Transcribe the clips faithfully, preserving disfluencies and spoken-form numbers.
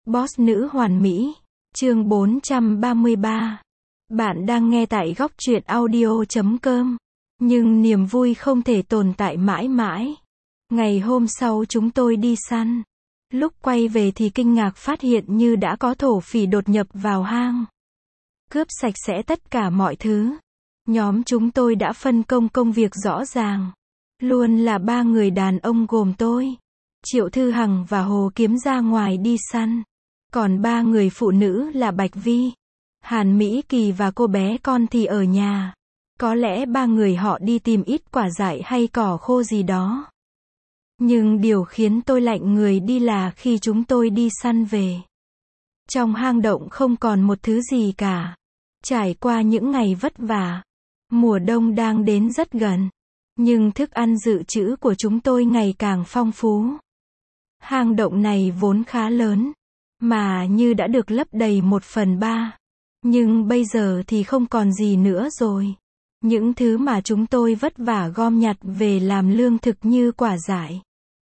Boss nữ hoàn mỹ. Chương bốn trăm ba mươi ba. Bạn đang nghe tại góc truyện audio chấm com. Nhưng niềm vui không thể tồn tại mãi mãi. Ngày hôm sau chúng tôi đi săn. Lúc quay về thì kinh ngạc phát hiện như đã có thổ phỉ đột nhập vào hang. Cướp sạch sẽ tất cả mọi thứ. Nhóm chúng tôi đã phân công công việc rõ ràng. Luôn là ba người đàn ông gồm tôi, Triệu Thư Hằng và Hồ Kiếm ra ngoài đi săn. Còn ba người phụ nữ là Bạch Vi, Hàn Mỹ Kỳ và cô bé con thì ở nhà. Có lẽ ba người họ đi tìm ít quả dại hay cỏ khô gì đó. Nhưng điều khiến tôi lạnh người đi là khi chúng tôi đi săn về, trong hang động không còn một thứ gì cả. Trải qua những ngày vất vả, mùa đông đang đến rất gần. Nhưng thức ăn dự trữ của chúng tôi ngày càng phong phú. Hang động này vốn khá lớn, mà như đã được lấp đầy một phần ba. Nhưng bây giờ thì không còn gì nữa rồi. Những thứ mà chúng tôi vất vả gom nhặt về làm lương thực như quả dại,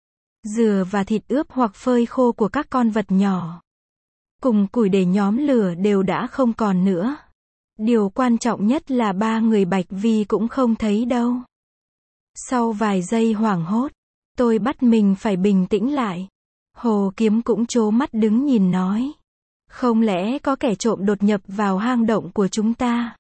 dừa và thịt ướp hoặc phơi khô của các con vật nhỏ, cùng củi để nhóm lửa đều đã không còn nữa. Điều quan trọng nhất là ba người Bạch Vi cũng không thấy đâu. Sau vài giây hoảng hốt, tôi bắt mình phải bình tĩnh lại. Hồ Kiếm cũng trố mắt đứng nhìn nói. Không lẽ có kẻ trộm đột nhập vào hang động của chúng ta?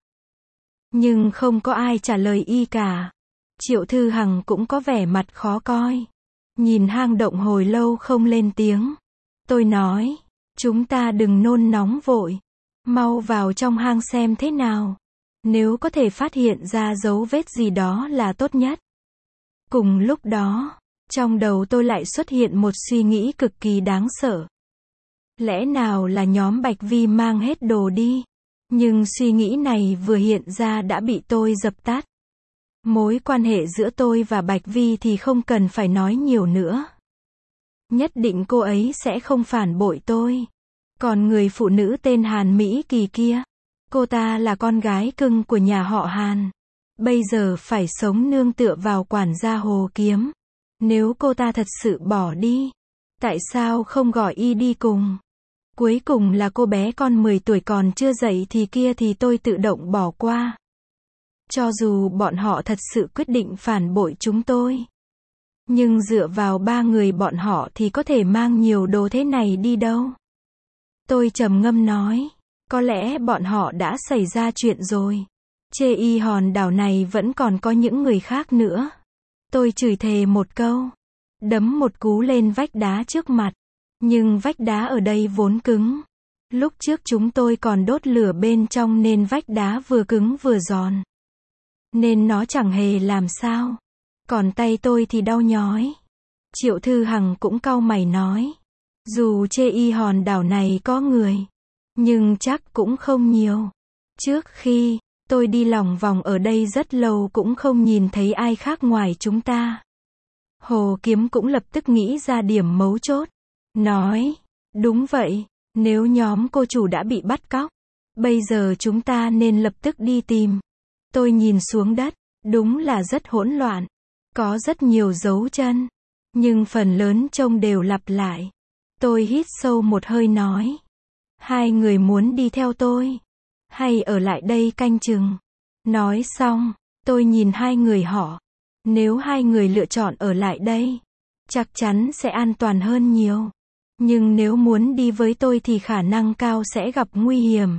Nhưng không có ai trả lời y cả. Triệu Thư Hằng cũng có vẻ mặt khó coi. Nhìn hang động hồi lâu không lên tiếng. Tôi nói, chúng ta đừng nôn nóng vội. Mau vào trong hang xem thế nào. Nếu có thể phát hiện ra dấu vết gì đó là tốt nhất. Cùng lúc đó, trong đầu tôi lại xuất hiện một suy nghĩ cực kỳ đáng sợ. Lẽ nào là nhóm Bạch Vi mang hết đồ đi? Nhưng suy nghĩ này vừa hiện ra đã bị tôi dập tắt. Mối quan hệ giữa tôi và Bạch Vi thì không cần phải nói nhiều nữa. Nhất định cô ấy sẽ không phản bội tôi. Còn người phụ nữ tên Hàn Mỹ Kỳ kia, cô ta là con gái cưng của nhà họ Hàn. Bây giờ phải sống nương tựa vào quản gia Hồ Kiếm. Nếu cô ta thật sự bỏ đi, tại sao không gọi y đi cùng? Cuối cùng là cô bé con mười tuổi còn chưa dậy thì kia thì tôi tự động bỏ qua. Cho dù bọn họ thật sự quyết định phản bội chúng tôi, nhưng dựa vào ba người bọn họ thì có thể mang nhiều đồ thế này đi đâu? Tôi trầm ngâm nói, có lẽ bọn họ đã xảy ra chuyện rồi. Chê y hòn đảo này vẫn còn có những người khác nữa. Tôi chửi thề một câu, đấm một cú lên vách đá trước mặt. Nhưng vách đá ở đây vốn cứng. Lúc trước chúng tôi còn đốt lửa bên trong nên vách đá vừa cứng vừa giòn. Nên nó chẳng hề làm sao. Còn tay tôi thì đau nhói. Triệu Thư Hằng cũng cau mày nói. Dù chê y hòn đảo này có người, nhưng chắc cũng không nhiều. Trước khi tôi đi lòng vòng ở đây rất lâu cũng không nhìn thấy ai khác ngoài chúng ta. Hồ Kiếm cũng lập tức nghĩ ra điểm mấu chốt. Nói, đúng vậy, nếu nhóm cô chủ đã bị bắt cóc, bây giờ chúng ta nên lập tức đi tìm. Tôi nhìn xuống đất, đúng là rất hỗn loạn. Có rất nhiều dấu chân, nhưng phần lớn trông đều lặp lại. Tôi hít sâu một hơi nói. Hai người muốn đi theo tôi, hay ở lại đây canh chừng? Nói xong, tôi nhìn hai người họ. Nếu hai người lựa chọn ở lại đây, chắc chắn sẽ an toàn hơn nhiều. Nhưng nếu muốn đi với tôi thì khả năng cao sẽ gặp nguy hiểm.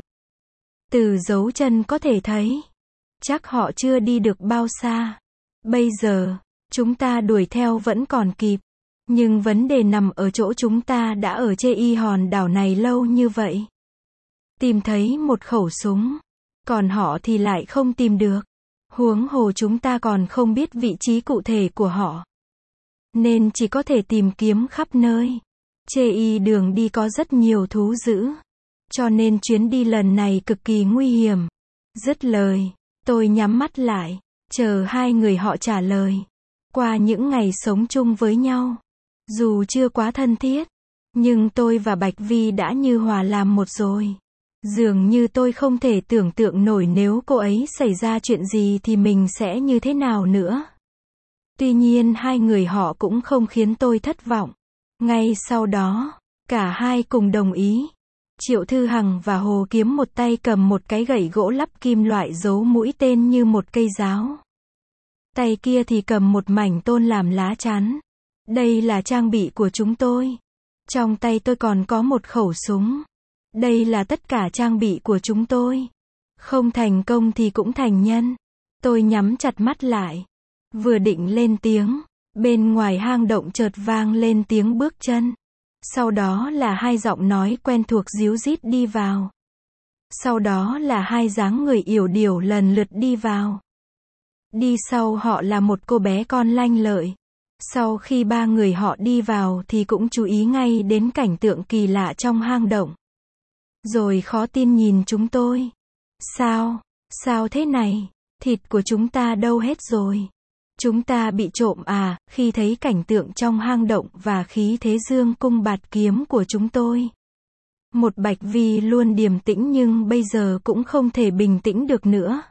Từ dấu chân có thể thấy, chắc họ chưa đi được bao xa. Bây giờ, chúng ta đuổi theo vẫn còn kịp. Nhưng vấn đề nằm ở chỗ chúng ta đã ở chê y hòn đảo này lâu như vậy. Tìm thấy một khẩu súng, còn họ thì lại không tìm được. Huống hồ chúng ta còn không biết vị trí cụ thể của họ. Nên chỉ có thể tìm kiếm khắp nơi. Chê y đường đi có rất nhiều thú dữ. Cho nên chuyến đi lần này cực kỳ nguy hiểm. Dứt lời, tôi nhắm mắt lại, chờ hai người họ trả lời. Qua những ngày sống chung với nhau, dù chưa quá thân thiết, nhưng tôi và Bạch Vi đã như hòa làm một rồi. Dường như tôi không thể tưởng tượng nổi nếu cô ấy xảy ra chuyện gì thì mình sẽ như thế nào nữa. Tuy nhiên hai người họ cũng không khiến tôi thất vọng. Ngay sau đó, Cả hai cùng đồng ý. Triệu Thư Hằng và Hồ Kiếm một tay cầm một cái gậy gỗ lắp kim loại giấu mũi tên như một cây giáo. Tay kia thì cầm một mảnh tôn làm lá chắn. Đây là trang bị của chúng tôi. Trong tay tôi còn có một khẩu súng. Đây là tất cả trang bị của chúng tôi. Không thành công thì cũng thành nhân. Tôi nhắm chặt mắt lại. Vừa định lên tiếng, bên ngoài hang động chợt vang lên tiếng bước chân. Sau đó là hai giọng nói quen thuộc ríu rít đi vào. Sau đó là hai dáng người yểu điệu lần lượt đi vào. Đi sau họ là một cô bé con lanh lợi. Sau khi ba người họ đi vào thì cũng chú ý ngay đến cảnh tượng kỳ lạ trong hang động. Rồi khó tin nhìn chúng tôi. Sao? Sao thế này? Thịt của chúng ta đâu hết rồi? Chúng ta bị trộm à? Khi thấy cảnh tượng trong hang động và khí thế dương cung bạt kiếm của chúng tôi. Một Bạch Vi luôn điềm tĩnh nhưng bây giờ cũng không thể bình tĩnh được nữa.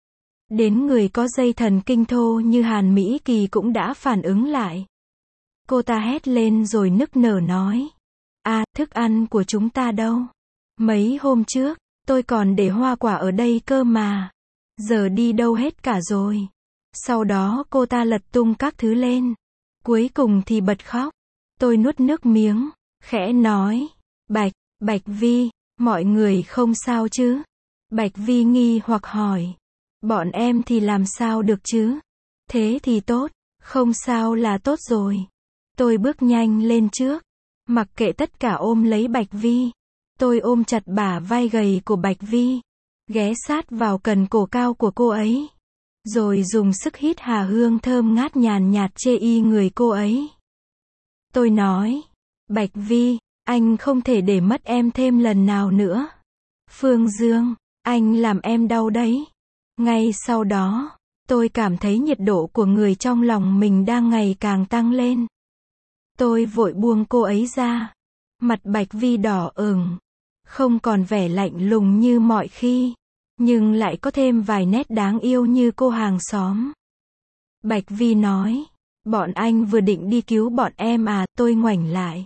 Đến người có dây thần kinh thô như Hàn Mỹ Kỳ cũng đã phản ứng lại. Cô ta hét lên rồi nức nở nói. À, thức ăn của chúng ta đâu? Mấy hôm trước, tôi còn để hoa quả ở đây cơ mà. Giờ đi đâu hết cả rồi. Sau đó cô ta lật tung các thứ lên. Cuối cùng thì bật khóc. Tôi nuốt nước miếng, khẽ nói. Bạch, Bạch Vi, mọi người không sao chứ? Bạch Vi nghi hoặc hỏi. Bọn em thì làm sao được chứ? Thế thì tốt, không sao là tốt rồi. Tôi bước nhanh lên trước. Mặc kệ tất cả ôm lấy Bạch Vi. Tôi ôm chặt bả vai gầy của Bạch Vi. Ghé sát vào cần cổ cao của cô ấy. Rồi dùng sức hít hà hương thơm ngát nhàn nhạt chê y người cô ấy. Tôi nói. Bạch Vi, anh không thể để mất em thêm lần nào nữa. Phương Dương, anh làm em đau đấy. Ngay sau đó, tôi cảm thấy nhiệt độ của người trong lòng mình đang ngày càng tăng lên. Tôi vội buông cô ấy ra. Mặt Bạch Vi đỏ ửng. Không còn vẻ lạnh lùng như mọi khi. Nhưng lại có thêm vài nét đáng yêu như cô hàng xóm. Bạch Vi nói. Bọn anh vừa định đi cứu bọn em à? Tôi ngoảnh lại.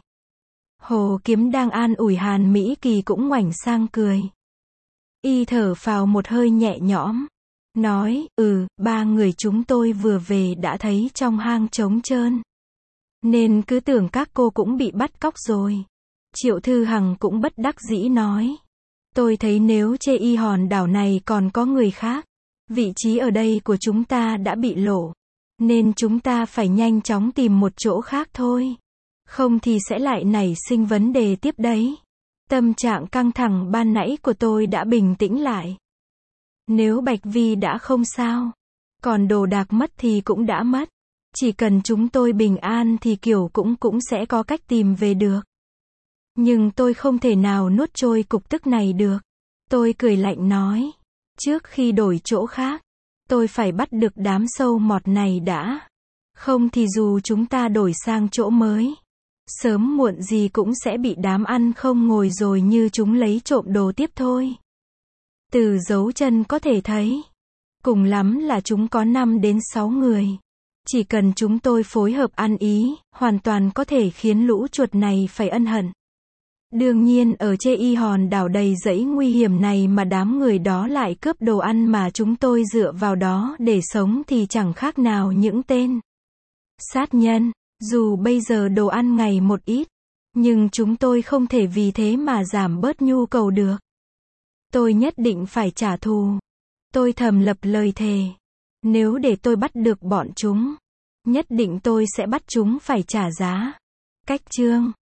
Hồ Kiếm đang an ủi Hàn Mỹ Kỳ cũng ngoảnh sang cười. Y thở phào một hơi nhẹ nhõm. Nói, ừ, ba người chúng tôi vừa về đã thấy trong hang trống trơn. Nên cứ tưởng các cô cũng bị bắt cóc rồi. Triệu Thư Hằng cũng bất đắc dĩ nói. Tôi thấy nếu chê y hòn đảo này còn có người khác, vị trí ở đây của chúng ta đã bị lộ. Nên chúng ta phải nhanh chóng tìm một chỗ khác thôi. Không thì sẽ lại nảy sinh vấn đề tiếp đấy. Tâm trạng căng thẳng ban nãy của tôi đã bình tĩnh lại. Nếu Bạch Vi đã không sao, còn đồ đạc mất thì cũng đã mất. Chỉ cần chúng tôi bình an thì kiểu cũng cũng sẽ có cách tìm về được. Nhưng tôi không thể nào nuốt trôi cục tức này được. Tôi cười lạnh nói. Trước khi đổi chỗ khác, tôi phải bắt được đám sâu mọt này đã. Không thì dù chúng ta đổi sang chỗ mới, sớm muộn gì cũng sẽ bị đám ăn không ngồi rồi như chúng lấy trộm đồ tiếp thôi. Từ dấu chân có thể thấy, cùng lắm là chúng có năm đến sáu người. Chỉ cần chúng tôi phối hợp ăn ý, hoàn toàn có thể khiến lũ chuột này phải ân hận. Đương nhiên ở chê y hòn đảo đầy rẫy nguy hiểm này mà đám người đó lại cướp đồ ăn mà chúng tôi dựa vào đó để sống thì chẳng khác nào những tên sát nhân. Dù bây giờ đồ ăn ngày một ít, nhưng chúng tôi không thể vì thế mà giảm bớt nhu cầu được. Tôi nhất định phải trả thù. Tôi thầm lập lời thề. Nếu để tôi bắt được bọn chúng, nhất định tôi sẽ bắt chúng phải trả giá. Cách chương